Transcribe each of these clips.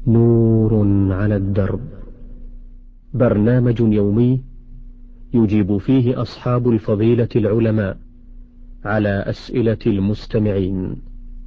نور على الدرب، برنامج يومي يجيب فيه أصحاب الفضيلة العلماء على أسئلة المستمعين.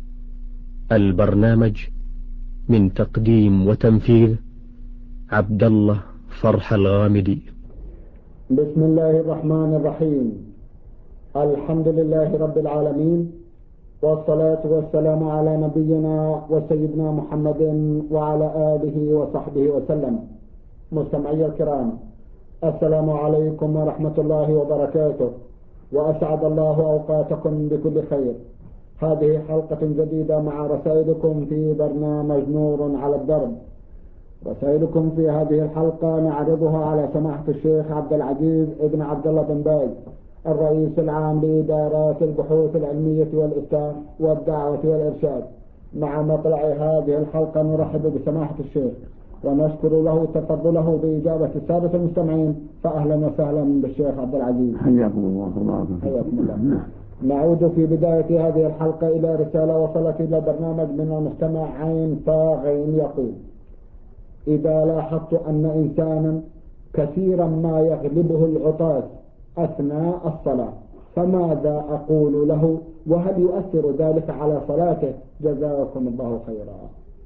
البرنامج من تقديم وتنفيذ عبد الله فرح الغامدي. بسم الله الرحمن الرحيم. الحمد لله رب العالمين، والصلاة والسلام على نبينا وسيدنا محمد وعلى آله وصحبه وسلم. مستمعي الكرام، السلام عليكم ورحمة الله وبركاته، وأسعد الله أوقاتكم بكل خير. هذه حلقة جديدة مع رسائلكم في برنامج نور على الدرب. رسائلكم في هذه الحلقة نعرضها على سماحة الشيخ عبد العزيز ابن عبد الله بن باز، الرئيس العام لإدارات البحوث العلمية والإفتاء والدعوة والإرشاد. مع مطلع هذه الحلقة نرحب بسماحة الشيخ ونشكر له تفضله بإجابة السادة المستمعين، فأهلا وسهلا بالشيخ عبد العزيز. حياكم الله. حياكم الله. نعود في بداية هذه الحلقة إلى رسالة وصلت إلى برنامج من المستمع عين طاغين يقول: إذا لاحظت أن إنسانا كثيرا ما يغلبه العطاس أثناء الصلاة فماذا أقول له، وهل يؤثر ذلك على صلاته؟ جزاكم الله خيرا.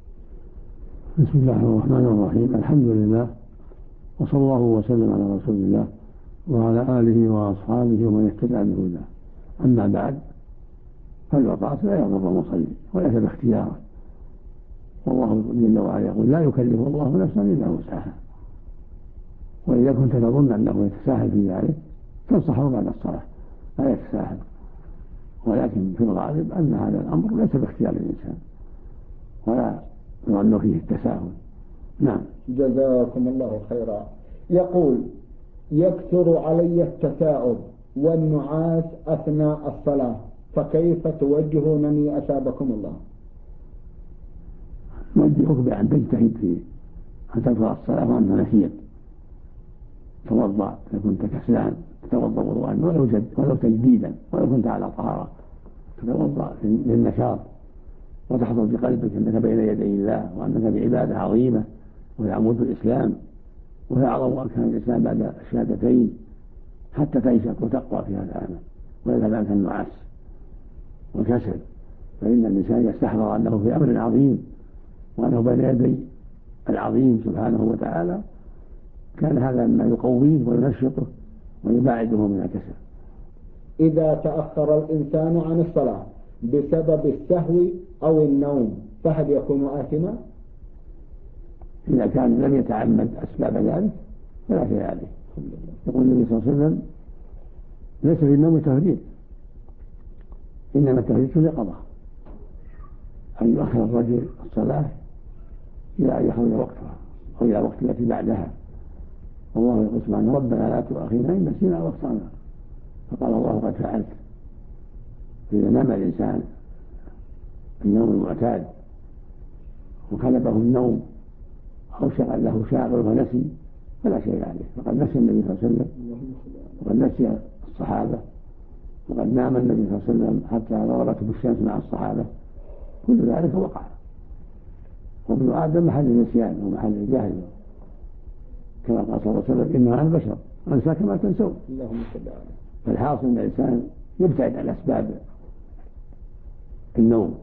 بسم الله الرحمن الرحيم. الحمد لله، وصلى الله وسلم على رسول الله وعلى آله وأصحابه ومن اهتدى بهداه. أما بعد، فالعطاس لا يضر المصلي وليس باختياره، والله جل وعلا يقول: لا يكلف الله نفسا إلا وسعها. وإذا كنت تظن أنه يتساهل في ذلك تنصحه بعد الصلاة لا يتساهل، ولكن في الغالب أن هذا الأمر ليس باختيار الإنسان ولا يظن فيه التساهل. نعم. جزاكم الله خيرا. يقول: يكثر علي التثاؤب والنعاس أثناء الصلاة، فكيف توجهونني أثابكم الله؟ نوجهك بأن تجتهد في أن تقرأ الصلاة وأنت نشيط، توضأ إذا كنت كسلان تتوضأ وضوءا ولو تجديدا، ولو كنت على طهارة تتوضأ للنشاط، وتحضر بقلبك أنك بين يدي الله وأنك بعبادة عظيمة وهي عمود الإسلام وهي أعظم أركان الإسلام بعد الشهادتين، حتى تعيشك وتقوى في هذا العمل ويذهب عنك النعاس والكسل. فإن الإنسان يستحضر أنه في أمر عظيم وأنه بين يدي العظيم سبحانه وتعالى، كان هذا ما يقويه وينشطه ويباعده من الكسل. إذا تأخر الإنسان عن الصلاة بسبب السهو أو النوم فهل يكون آثما؟ إذا كان لم يتعمد أسباب ذلك فلا شيء عليه. يقول النبي صلى الله عليه وسلم: ليس في النوم تفريط، إنما التفريط لقضاء، أن يؤخر الرجل الصلاة إلى أن يخرج وقتها أو إلى وقت التي بعدها. والله يقول سبحانه: ربنا لا تؤاخذنا إن نسينا أو أخطأنا. فقال الله: قد فعلت. فإذا نام الإنسان النوم المعتاد وغلبه النوم أو شغل له شاغل فنسي فلا شيء عليه، فقد نسي النبي صلى الله عليه وسلم وقد نسي الصحابة وقد نام النبي صلى الله عليه وسلم حتى غربته الشمس مع الصحابة. كل ذلك وقع، وابن آدم محل النسيان ومحل الجهل، كما قال صلى الله عليه وسلم: إنما أنا بشر أنسى كما تنسون. فالحاصل أن الإنسان يبتعد عن أسباب النوم،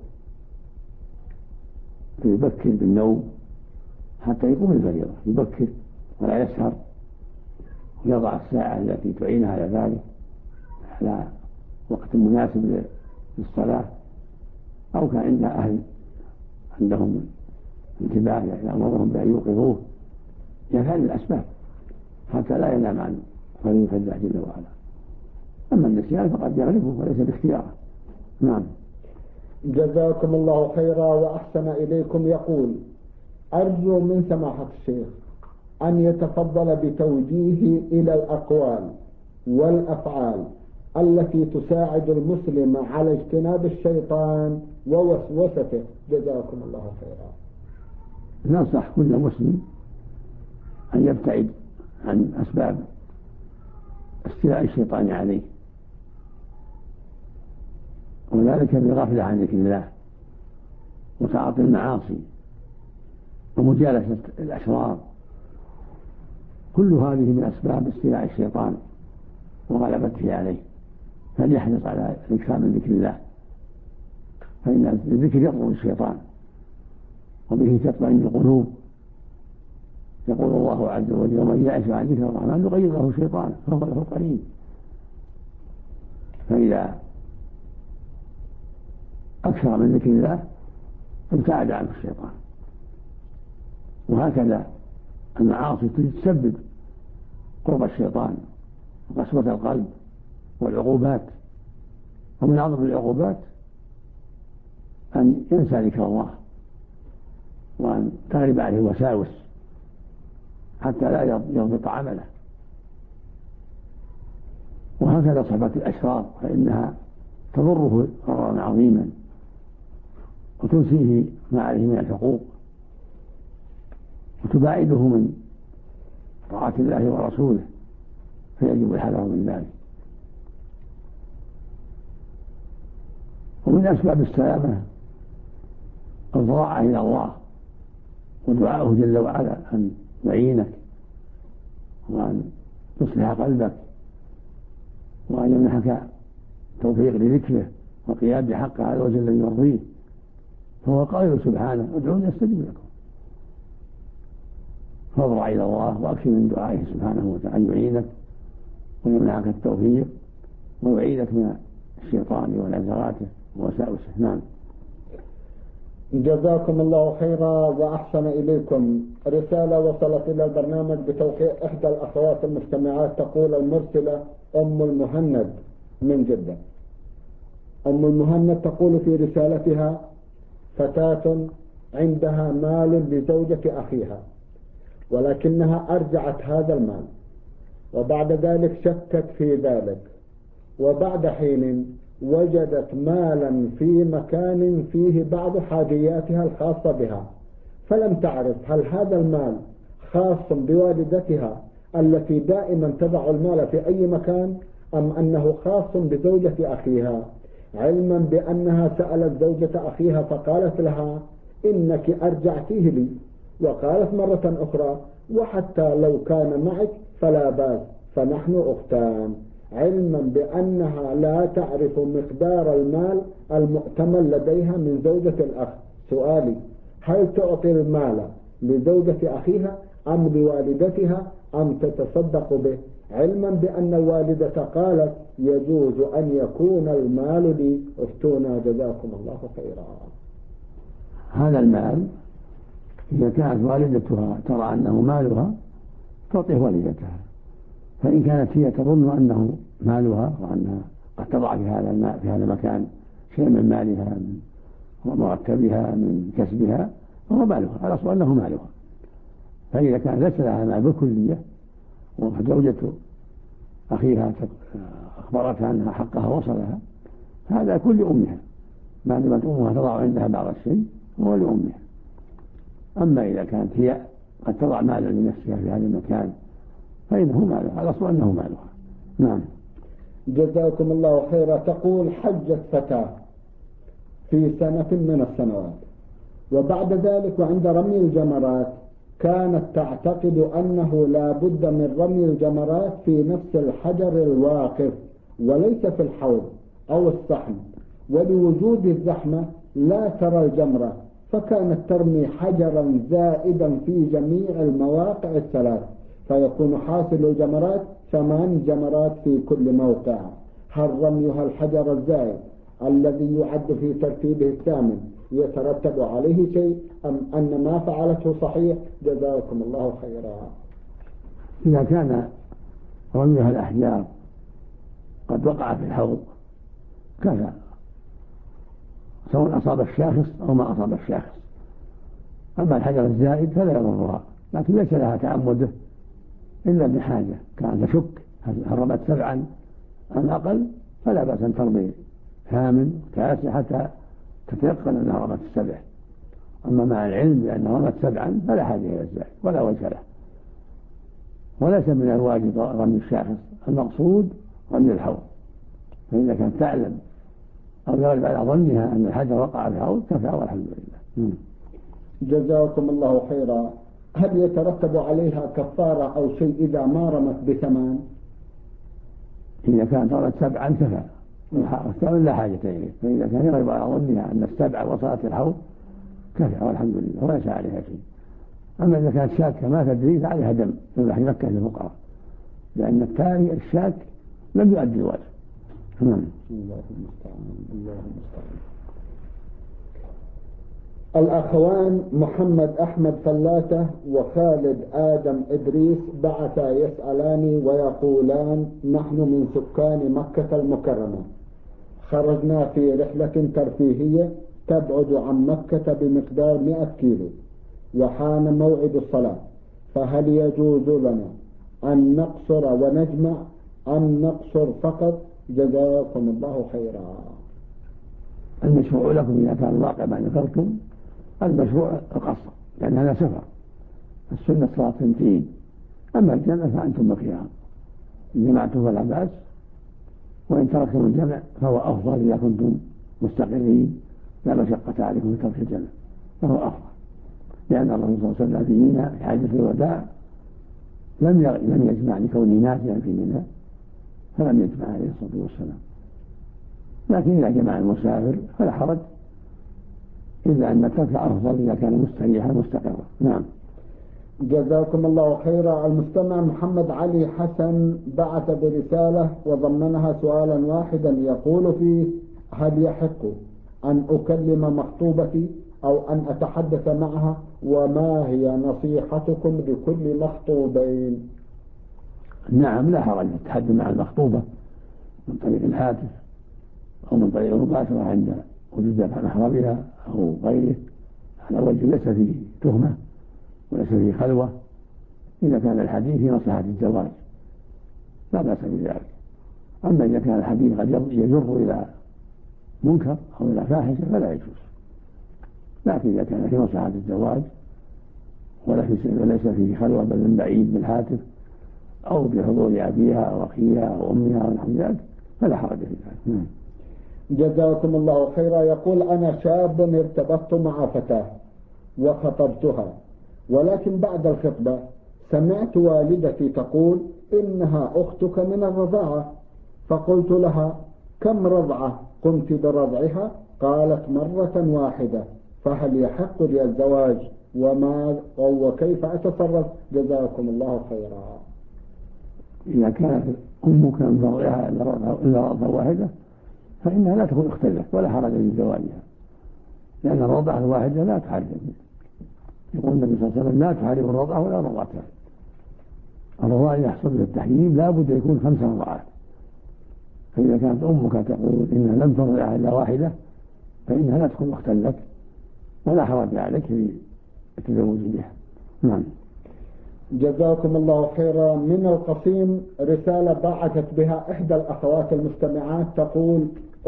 فيبكر بالنوم حتى يقوم الفريضة، يبكر ولا يسهر، ويضع الساعة التي تعينها على ذلك على وقت مناسب للصلاة، أو كان عند أهل عندهم انتباه يأمرهم بأن يوقظوه، يفعل الأسباب حتى لا ينام عن فريضة الله جل وعلا. أما النسيان فقد يغلبه وليس باختياره. نعم. جزاكم الله خيرا وأحسن إليكم. يقول: أرجو من سماحة الشيخ أن يتفضل بتوجيهي إلى الأقوال والأفعال التي تساعد المسلم على اجتناب الشيطان ووسوسته. جزاكم الله خيرا. ننصح كل مسلم أن يبتعد عن أسباب استيلاء الشيطان عليه، وذلك بالغفلة عن ذكر الله وتعاطي المعاصي ومجالسة الأشرار، كل هذه من أسباب استيلاء الشيطان وغلبته عليه، فليحرص على الإكثار من ذكر الله، فإن الذكر يطرد الشيطان وبه تطمئن القلوب. يقول الله عز وجل: ومن يعش عن ذكر الرحمن نقيض له شيطانا فهو له قرين. فإذا أكثر من ذكر الله ابتعد عنه الشيطان. وهكذا المعاصي تسبب قرب الشيطان وقسوة القلب والعقوبات، ومن أعظم العقوبات أن ينسى ذكر الله وأن تغلب عليه الوساوس حتى لا يضبط عمله. وهكذا صحبة الأشرار فإنها تضره ضررا عظيما وتنسيه ما عليه من الحقوق وتباعده من طاعة الله ورسوله، فيجب الحذر من ذلك. ومن أسباب السلامة الضراعة إلى الله ودعاؤه جل وعلا أن يعينك وأن يصلح قلبك وأن يمنحك توفيق لذكره والقيام بحقه عز وجل يرضيه. فهو قائل سبحانه: ادعوني استجب لكم. فاضرع إلى الله وأكثر من دعائه سبحانه وتعالى أن يعينك ويمنحك التوفيق ويعيدك من الشيطان ونزغاته ووساوسه. نعم. جزاكم الله خيرا وأحسن إليكم. رسالة وصلت إلى البرنامج بتوقيع إحدى الأخوات المستمعات، تقول المرسلة أم المهند من جدة. أم المهند تقول في رسالتها: فتاة عندها مال لزوجة أخيها، ولكنها أرجعت هذا المال، وبعد ذلك شكت في ذلك، وبعد حين وجدت مالا في مكان فيه بعض حاجياتها الخاصة بها، فلم تعرف هل هذا المال خاص بوالدتها التي دائما تضع المال في أي مكان، أم أنه خاص بزوجة أخيها، علما بأنها سألت زوجة أخيها فقالت لها: إنك أرجعتيه لي، وقالت مرة أخرى: وحتى لو كان معك فلا بأس فنحن أختان، علما بأنها لا تعرف مقدار المال المؤتمن لديها من زوجة الأخ. سؤالي: هل تعطي المال لزوجة أخيها أم لوالدتها أم تتصدق به، علما بأن الوالدة قالت يجوز أن يكون المال لي؟ افتونا جزاكم الله خيرا. هذا المال إذا كانت والدتها ترى أنه مالها تعطيه والدتها، فإن كانت هي تظن أنه مالها وأنها قد تضع في هذا المكان شيء من مالها من مرتبها من كسبها فهو مالها، على أصل أنه مالها. فإذا كان ليس لها مال بالكلية وزوجة أخيها أخبرتها أنها حقها وصلها، هذا يكون لأمها، ما دامت أمها تضع عندها بعض الشيء هو لأمها. أما إذا كانت هي قد تضع مالا لنفسها في هذا المكان فإنه مالها، على أصل أنه مالها. نعم. جزاكم الله خيرا. تقول: حجت فتاة في سنة من السنوات، وبعد ذلك وعند رمي الجمرات كانت تعتقد أنه لا بد من رمي الجمرات في نفس الحجر الواقف وليس في الحوض أو الصحن، ولوجود الزحمة لا ترى الجمرة، فكانت ترمي حجرا زائدا في جميع المواقع الثلاث، فيكون حاصل الجمرات 8 جمرات في كل موقع. هل رميها الحجر الزائد الذي يعد في ترتيبه الثامن يترتب عليه شيء، أم أن ما فعلته صحيح؟ جزاكم الله خيرا. إذا كان رميها الأحجار قد وقع في الحوض كذا، سواء أصاب الشاخص أو ما أصاب الشاخص. أما الحجر الزائد فلا يضرها، لكن ليس لها تعمده إلا بحاجة، كان تشك هل رمت 7 أم أقل فلا بأس أن ترمي 8 9 حتى تتيقن أنها رمت 7. أما مع العلم بأنها رمت 7 فلا حاجة إلى الزائد ولا وجه له. وليس من الواجب رمي الشاخص، المقصود رمي الحوض. فإذا كانت تعلم أو يغلب على ظنها أن الحجر وقع في الحوض كفى والحمد لله. جزاكم الله خيرا. هل يترتب عليها كفارة أو شيء إذا ما رمت بثمان؟ إذا كانت رمت 7 كفى، والثامن لا حاجة إليه، فإذا كان يغلب على ظنها أن 7 وصلت الحوض كفى والحمد لله وليس عليها شيء. أما إذا كانت شاكة ما تدري فعليها دم يذبح مكة للفقراء، لأن الثاني الشاك لم يؤدي الواجب. الله المستعان. الله المستعان. الأخوان محمد أحمد فلاتة وخالد آدم إدريس بعثا يسألاني ويقولان: نحن من سكان مكة المكرمة، خرجنا في رحلة ترفيهية تبعد عن مكة بمقدار 100 كيلو، وحان موعد الصلاة، فهل يجوز لنا أن نقصر ونجمع أم نقصر فقط؟ جزاكم الله خيرا. المشروع لكم إذا كان الواقع ما ذكرتم المشروع القصر، لأن هذا سفر، السنة صلاة 2، أما الجمع فأنتم بخيار، إن جمعتم فلا بأس، وإن تركتم الجمع فهو أفضل إذا كنتم مستقرين لا مشقة عليكم في ترك الجمع، فهو أفضل، لأن الرسول صلى الله عليه وسلم في منى في حجة الوداع لم يجمع لكونه نازلا في منى، فلم يجمع عليه الصلاة والسلام. لكن إذا جمع المسافر فلا حرج، إلا أن الترك أفضل إذا كان مستريحا مستقرا. نعم. جزاكم الله خيرا. المستمع محمد علي حسن بعث برسالة وضمنها سؤالا واحدا يقول فيه: هل يحق أن أكلم مخطوبتي أو أن أتحدث معها؟ وما هي نصيحتكم لكل مخطوبين؟ نعم، لا حرج التحدث مع المخطوبة من طريق الهاتف أو من طريق المباشرة عند وجود محرمها أو غيره، على وجه ليس فيه تهمة وليس فيه خلوة، إذا كان الحديث في مصلحة الزواج لا بأس بذلك. أما إذا كان الحديث قد يجر إلى منكر أو إلى فاحشة فلا يجوز، لكن إذا كان في مصلحة الزواج وليس فيه خلوة بل من بعيد بالهاتف أو بحضور أبيها أو أخيها أو أمها أو نحو ذلك فلا حرج في ذلك. جزاكم الله خيرا. يقول: أنا شاب ارتبطت مع فتاة وخطبتها، ولكن بعد الخطبة سمعت والدتي تقول إنها أختك من الرضاعة، فقلت لها: كم رضعة قمت برضعها؟ قالت: مرة واحدة، فهل يحق لي الزواج وكيف أتصرف؟ جزاكم الله خيرا. إذا كانت أمك من رضعها إلا رضعة واحدة فإنها لا تكون أختا لك ولا حرج في زواجها، لأن الرضعة الواحدة لا تحرم. يقول النبي صلى الله عليه وسلم: لا تحرم الرضعة ولا رضعتها. الرضاعة يحصل به التحريم لا بد يكون 5 رضعات، فإذا كانت أمك تقول إنها لم ترضعها إلا واحدة فإنها لا تكون أختا لك ولا حرج عليك في التزوج بها. نعم. جزاكم الله خيرا. من القصيم رسالة بعثت بها إحدى الأخوات المستمعات تقول: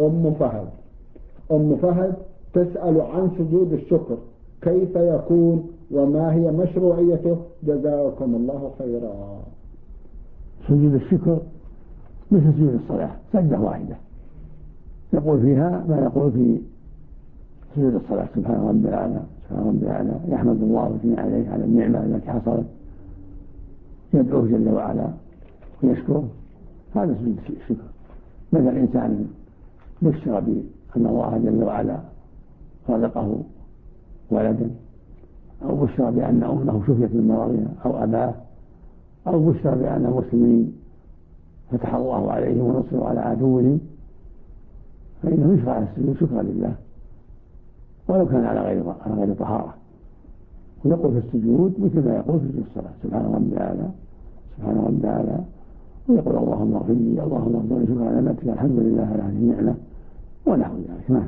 أم فهد تسأل عن سجود الشكر، كيف يكون وما هي مشروعيته؟ جزاكم الله خيرا. سجود الشكر مثل سجود الصلاة، سجدة واحدة يقول فيها ما يقول في سجود الصلاة: سبحان ربي الأعلى سبحان ربي الأعلى، يحمد الله ويثني عليه على النعمة التي حصلت، يدعوه جل وعلا ويشكره. هذا سجود الشكر. مثل إنسان بشر بأن الله جل وعلا رزقه ولدا، أو بشر بأن أمه شفيت من مرضها أو أباه، أو بشر بأن المسلمين فتح الله عليهم ونصروا على عدوهم، فإنه يشرع السجود شكرا لله ولو كان على غير طهارة، ويقول في السجود مثل ما يقول في الصلاة: سبحان ربي الأعلى سبحان ربي الأعلى، ويقول: اللهم اغفر لي اللهم اغفر لي شكرا على نعمتك الحمد لله على هذه النعمة ونحو ذلك.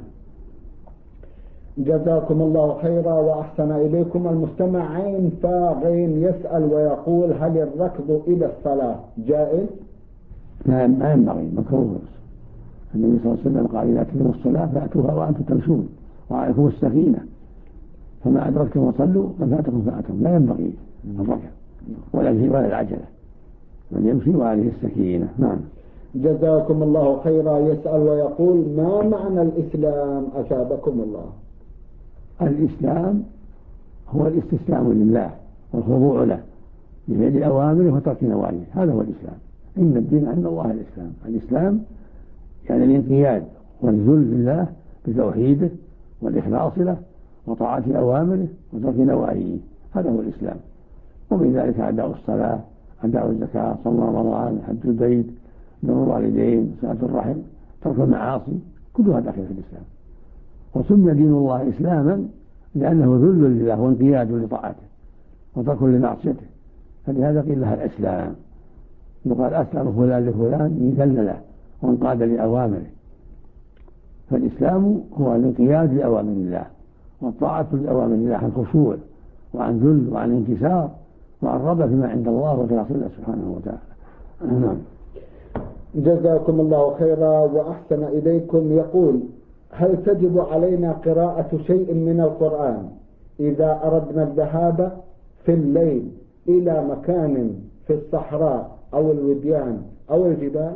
جزاكم الله خيرا وأحسن إليكم. المستمع عين فاغين يسأل ويقول: هل الركض إلى الصلاة جائز؟ ما ينبغي، مكروه. النبي صلى الله عليه وسلم قال: إذا أتيتم الصلاة فأتوها وأنتم تمشون وعليكم السكينة، فما أدركتم فصلوا ما فاتكم فأتم. لا ينبغي الركض ولا العجلة، بل يمشي وعليه السكينة. نعم. جزاكم الله خيرا. يسأل ويقول: ما معنى الإسلام أثابكم الله؟ الإسلام هو الاستسلام لله والخضوع له بفعل أوامره وترك نواهيه، هذا هو الإسلام. إن الدين عند الله الإسلام. الإسلام يعني الانقياد والذل لله بتوحيده والإخلاص له وطاعة أوامره وترك نواهيه، هذا هو الإسلام. ومن ذلك أداء الصلاة، أداء الزكاة، صوم رمضان، حج البيت، بر الوالدين، صلة الرحم، ترك المعاصي، كلها داخل في الإسلام. وسمي دين الله إسلاما لأنه ذل لله وانقياد لطاعته وترك لمعصيته، فلهذا قيل لها الإسلام. يقال أسلم فلان لفلان يذل له وانقاد لأوامره. فالإسلام هو الانقياد لأوامر الله والطاعة لأوامر الله عن خشوع وعن ذل وعن انكسار وعن رغبة فيما عند الله وفي رسول الله سبحانه وتعالى. نعم. جزاكم الله خيرا وأحسن إليكم. يقول: هل تجب علينا قراءة شيء من القرآن إذا أردنا الذهاب في الليل إلى مكان في الصحراء أو الوديان أو الجبال؟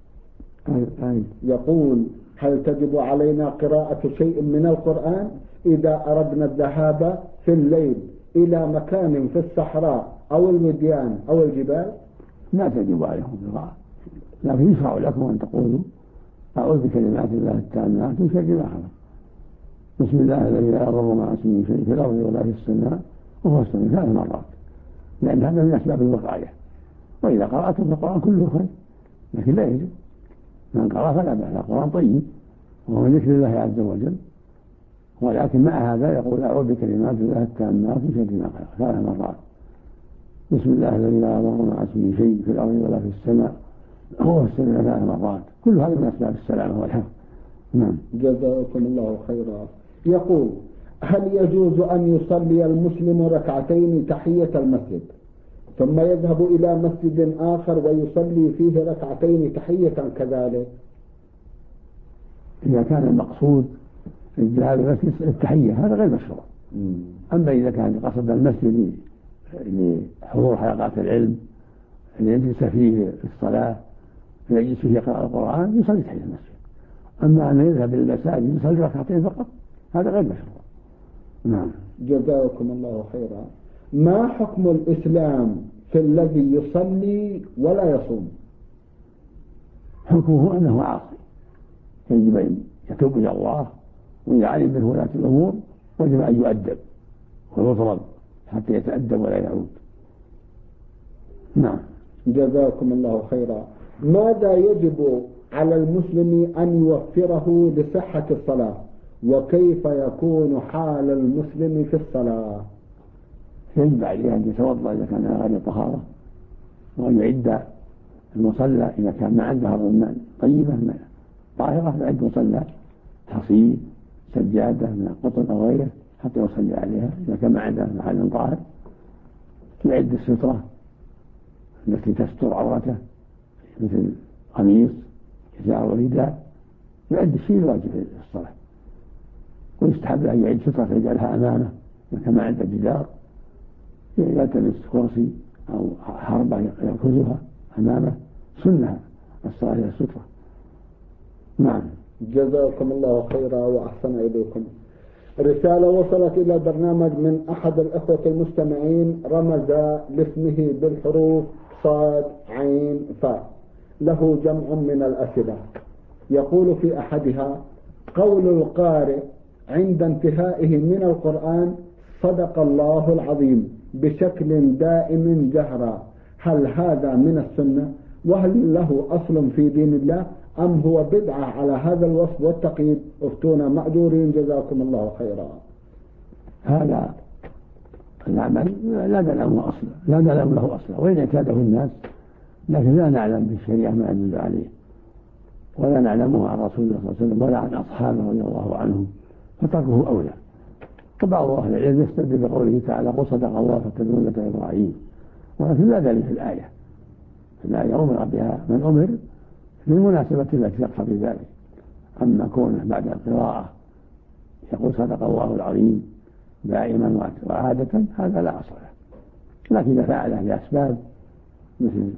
يقول: هل تجب علينا قراءة شيء من القرآن إذا أردنا الذهاب في الليل إلى مكان في الصحراء أو الوديان أو الجبال؟ لا تجب عليكم القراءة، لكن يشرع لكم أن تقولوا: أعوذ بكلمات الله التامات من شر ما خلق، بسم الله الذي لا يضر مع اسمه شيء في الأرض ولا في السماء وهو السميع 3 مرات، لأن هذا من أسباب الوقاية. وإذا قرأتم فالقرآن كله خير، لكن لا يجب. من قرأ فلا بأس، القرآن طيب وهو من ذكر الله عز وجل، ولكن مع هذا يقول: أعوذ بكلمات الله التامات من شر ما خلق 3 مرات، بسم الله الذي لا يضر مع اسمه شيء في الأرض ولا في السماء هو السميع 3 مرات، كل هذا من أسباب السلامة والحفظ. نعم. جزاكم الله خيرا. يقول: هل يجوز أن يصلي المسلم ركعتين تحية المسجد ثم يذهب إلى مسجد آخر ويصلي فيه ركعتين تحية كذلك؟ إذا كان المقصود الذهاب إلى المسجد التحية هذا غير مشروع. أما إذا كان قصد المسجد لحضور حلقات العلم ليجلس فيه الصلاة فيجلس فيه يقرأ القرآن يصلي تحية المسجد. أما أن يذهب إلى المساجد يصلي ركعتين فقط هذا غير مشروع. نعم. جزاكم الله خيرا. ما حكم الإسلام في الذي يصلي ولا يصوم؟ حكمه أنه عاصي، يجب أن يتوب إلى الله، وإذا علم به ولاة الأمور وجب أن يؤدب ويضرب حتى يتأدب ولا يعود. نعم. جزاكم الله خيرا. ماذا يجب على المسلم أن يوفره لصحة الصلاة، وكيف يكون حال المسلم في الصلاة؟ يجب عليه أن يتوضأ إذا كان غير طهارة، وأن يعد المصلى إذا كان ما عنده رمان طيبة طاهرة، يعد مصلى حصير سجادة من قطن أو غيره حتى يصلي عليها. إذا كان ما عنده محل طاهر يعد السترة التي تستر عورته مثل قميص إزار ورداء، يعد الشيء الواجب في الصلاة. ويستحب له أن يعد سترة يجعلها أمامه إذا كان ما عنده جدار، يلتمس كرسي أو حربة يركزها أمامه، سنة الصلاة إلى السترة. نعم. جزاكم الله خيرا وأحسن إليكم. رسالة وصلت إلى البرنامج من أحد الأخوة المستمعين، رمز لاسمه بالحروف صاد عين فاء، له جمع من الأسئلة. يقول في أحدها: قول القارئ عند انتهائه من القرآن صدق الله العظيم بشكل دائم جهرا، هل هذا من السنة؟ وهل له أصل في دين الله أم هو بدعة على هذا الوصف والتقييد؟ افتونا مأجورين جزاكم الله خيرا. هذا العمل لا نعلم له أصلا، وإن اعتاده الناس، لكن لا نعلم بالشريعة ما يدل عليه، ولا نعلمه عن رسول الله صلى الله عليه وسلم ولا عن أصحابه رضي الله عنهم، فتركه أولى. فبعض أهل العلم يستدل بقوله تعالى: قل صدق الله فاتبعوا ملة إبراهيم، ولكن لا دليل في الآية. أمر بها من أمر للمناسبة التي تقتضي ذلك. أما كونه بعد القراءة يقول صدق الله العظيم دائما وعادة هذا لا أصل له، لكن إذا فعله لأسباب مثل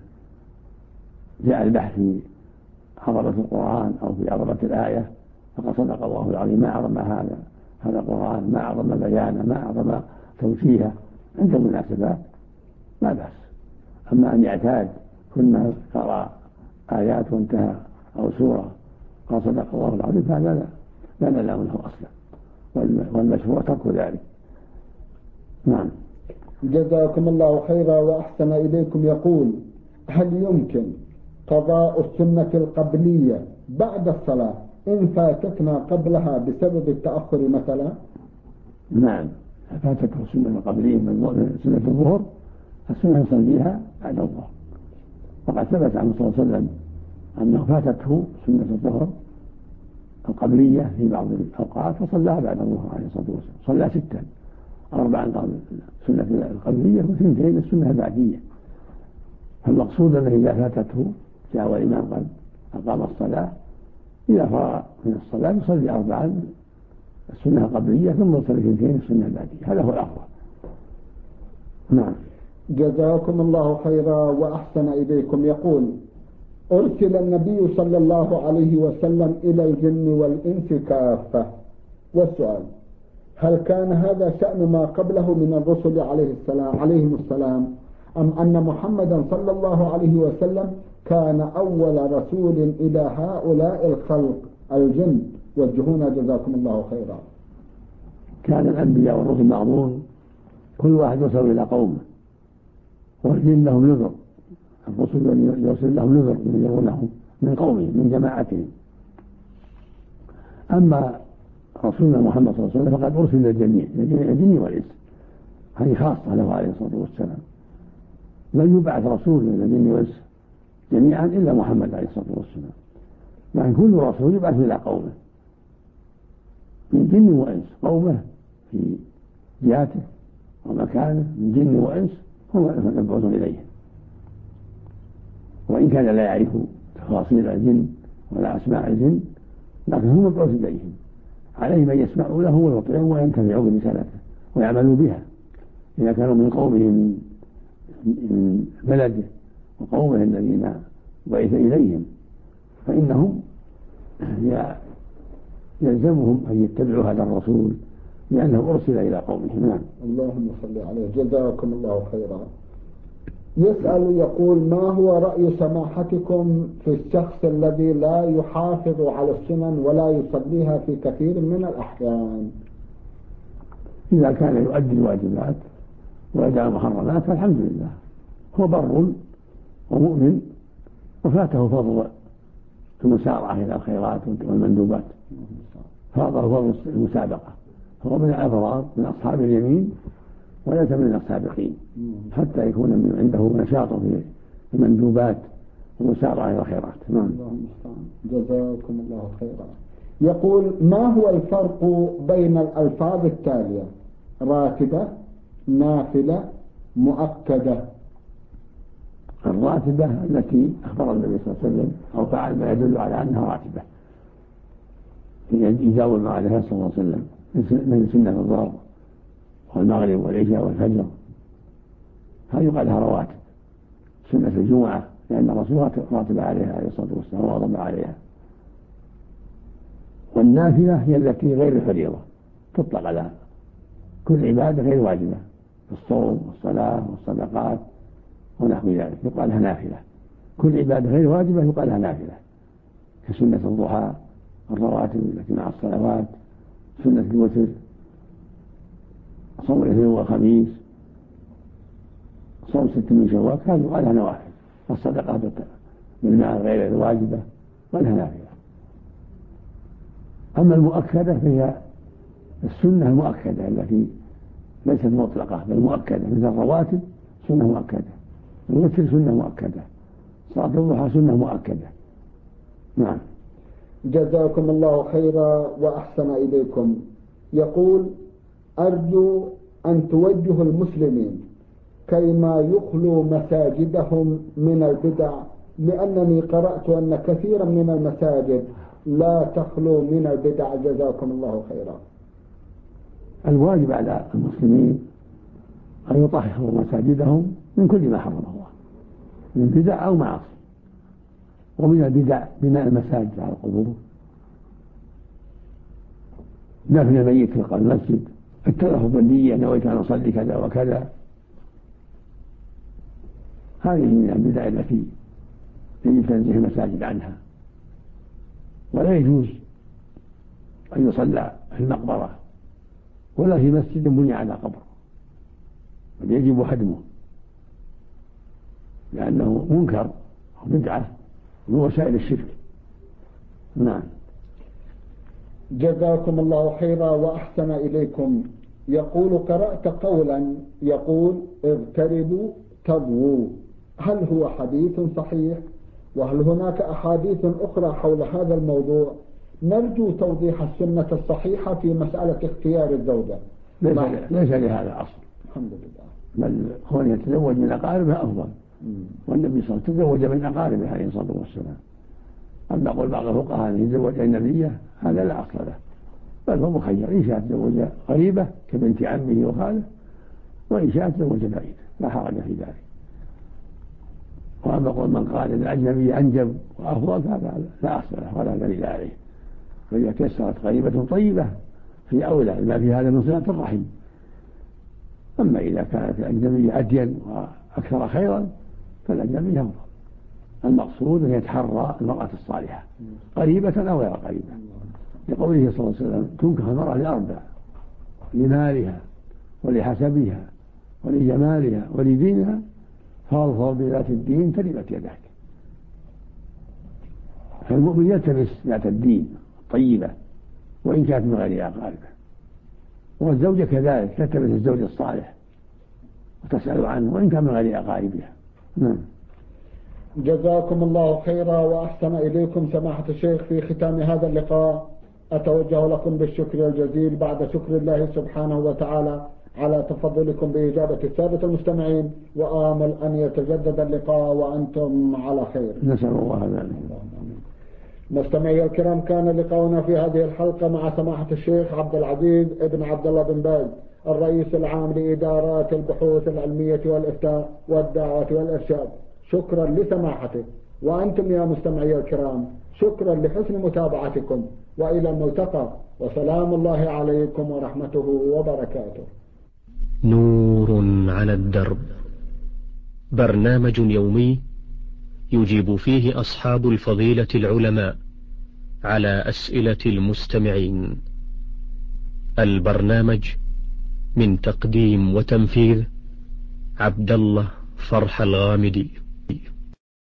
جاء البحث في عظمة القرآن أو في عظمة الآية فقد صدق الله العظيم، ما أعظم هذا القرآن، ما أعظم بيانه، ما أعظم توجيها عند المناسبات لا بأس. أما أن يعتاد كنا قرأ آيات وانتهى أو سورة قال صدق الله العظيم فهذا لا نلام له أصلا، والمشروع ترك ذلك. نعم. جزاكم الله خيرا وأحسن إليكم. يقول: هل يمكن قضاء السنة القبلية بعد الصلاة إن فاتتنا قبلها بسبب التأخر مثلا؟ نعم، فاتته السنة القبلية من سنة الظهر السنة يصليها بعد الظهر، وقد ثبت عنه صلى الله عليه وسلم أنه فاتته سنة الظهر القبلية في بعض الأوقات فصلاها بعد الظهر عليه الصلاة والسلام، صلى 6، 4 السنة القبلية و2 السنة البعدية. فالمقصود أنه إذا فاتته جاء والإمام قد أقام الصلاة، إذا فرغ من الصلاة يصلي 4 السنة القبلية ثم يصلي 2 السنة البعدية، هذا هو الأفضل. نعم. جزاكم الله خيرا وأحسن إليكم. يقول: أرسل النبي صلى الله عليه وسلم إلى الجن والإنس كافة، والسؤال: هل كان هذا شأن ما قبله من الرسل عليهم السلام، أم أن محمدا صلى الله عليه وسلم كان أول رسول إلى هؤلاء الخلق الجن؟ وجهونا جزاكم الله خيرا. كان الأنبياء والرسل معظون كل واحد يرسل إلى قومه، والجن لهم نذر، الرسل يرسل لهم نذر ينذرونهم من قومهم من جماعتهم. أما رسولنا محمد صلى الله عليه وسلم فقد أرسل للجميع، الجن والإنس، هذه خاصة له عليه الصلاة والسلام. لن يبعث رسول من الجن والإنس جميعا إلا محمد عليه الصلاة والسلام، لكن كل رسول يبعث إلى قومه من جن وإنس، قومه في جهته ومكانه من جن وإنس هم المبعوثون إليهم، وإن كان لا يعرف تفاصيل الجن ولا أسماء الجن لكن هم مبعوث إليهم، عليهم أن يسمعوا له ويطيعوا وينتفعوا برسالته ويعملوا بها. إذا كانوا من قومه من بلده وقومه الذين بعث إليهم فإنهم يلزمهم أن يتبعوا هذا الرسول لأنه أرسل إلى قومهم. نعم. اللهم صل عليه. جزاكم الله خيرا. يسأل يقول: ما هو رأي سماحتكم في الشخص الذي لا يحافظ على السنن ولا يصليها في كثير من الأحيان؟ إذا كان يؤدي الواجبات ويدع المحرمات فالحمد لله، هو بر ومؤمن وفاته فضل المسارعة إلى الخيرات والمندوبات، فاضل فضل المسابقة، هو من الأبرار من أصحاب اليمين وليس من السابقين، حتى يكون عنده نشاط في المندوبات والمسارعة إلى الخيرات. اللهم جزاكم الله خيرا. يقول: ما هو الفرق بين الألفاظ التالية: راتبة، نافلة، مؤكدة؟ الراتبة التي أخبر النبي صلى الله عليه وسلم أو فعل ما يدل على أنها راتبة، يجاوب ما عليها صلى الله عليه وسلم من سنة الظهر والمغرب والعشاء والفجر، هذه يقال لها رواتب. سنة الجمعة لأن الرسول راتب عليها عليه الصلاة والسلام وواظب عليها. والنافلة هي التي غير الفريضة، تطلق على كل عبادة غير واجبة، الصوم والصلاة والصدقات ونحو ذلك يقال لها نافلة. كل عبادة غير واجبة يقال لها نافلة، كسنة الضحى، الرواتب التي مع الصلوات، سنة الوتر، صوم الاثنين والخميس، صوم 6 من شوال، هذه يقال لها نوافل. والصدقات بالمال غير الواجبة يقال لها نافلة. أما المؤكدة فهي السنة المؤكدة التي ليست مطلقة بل مؤكدة، مثل الرواتب سنة مؤكدة، الوتر سنة مؤكدة، صلاة الضحى سنة مؤكدة. نعم. جزاكم الله خيرا وأحسن إليكم. يقول: أرجو أن توجه المسلمين كيما يخلو مساجدهم من البدع، لأنني قرأت أن كثيرا من المساجد لا تخلو من البدع. جزاكم الله خيرا. الواجب على المسلمين أن يطهروا مساجدهم من كل ما حرم الله من بدع أو معاصي. ومن البدع بناء المساجد على القبور، دفن الميت في المسجد التلفظ بالنية نويت أن أصلي كذا وكذا، هذه من البدع التي يجب تنزيه المساجد عنها، ولا يجوز أن يصلى في المقبرة ولا في مسجد بني على قبر، بل يجب هدمه لأنه منكر وبدعة من وسائل الشرك. نعم. جزاكم الله خيرا وأحسن إليكم. يقول: قرأت قولا يقول: اغتربوا تضووا، هل هو حديث صحيح؟ وهل هناك أحاديث أخرى حول هذا الموضوع؟ نرجو توضيح السنة الصحيحة في مسألة اختيار الزوجة. ليس لهذا أصل، الحمد لله، بل هو يتزوج من أقاربه أفضل، والنبي صلى الله عليه وسلم تزوج من أقاربه عليه الصلاة والسلام. أما قول بعض الفقهاء أن يتزوج النبية هذا لا أصل له، بل هو مخير، إن شاء تزوج قريبة كبنت عمه وخاله، وإن شاء تزوج بعيد لا حرج في ذلك. وأما قول من قال أن الأجنبي أنجب وأفضل هذا لا أصل له ولا دليل عليه، فإذا تيسرت قريبة طيبة في أولى ما في هذا من صلة الرحم. أما إذا كانت الأجنبية أدين وأكثر خيرا فالأجنبي أفضل. المقصود أن يتحرى المرأة الصالحة قريبة أو غير قريبة، لقوله صلى الله عليه وسلم: تنكح المرأة لأربع: لمالها ولحسبها ولجمالها ولدينها، فاظفر بذات الدين تربت يداك. فالمؤمن يلتمس ذات الدين الطيبة وإن كانت من غير أقاربه، والزوجة كذلك تلتمس الزوج الصالح وتسأل عنه وإن كان من غير أقاربها. نعم. جزاكم الله خيرا وأحسن إليكم سماحة الشيخ. في ختام هذا اللقاء أتوجه لكم بالشكر الجزيل بعد شكر الله سبحانه وتعالى على تفضلكم بإجابة السادة المستمعين، وآمل أن يتجدد اللقاء وأنتم على خير. نسأل الله ذلك. مستمعي الكرام، كان لقاؤنا في هذه الحلقة مع سماحة الشيخ عبد العزيز ابن عبد الله بن باز، الرئيس العام لإدارات البحوث العلمية والإفتاء والدعوة والإرشاد. شكرا لسماحته، وأنتم يا مستمعي الكرام شكرا لحسن متابعتكم، وإلى الملتقى، وسلام الله عليكم ورحمته وبركاته. نور على الدرب، برنامج يومي يجيب فيه أصحاب الفضيلة العلماء على أسئلة المستمعين. البرنامج من تقديم وتنفيذ عبد الله فرح الغامدي.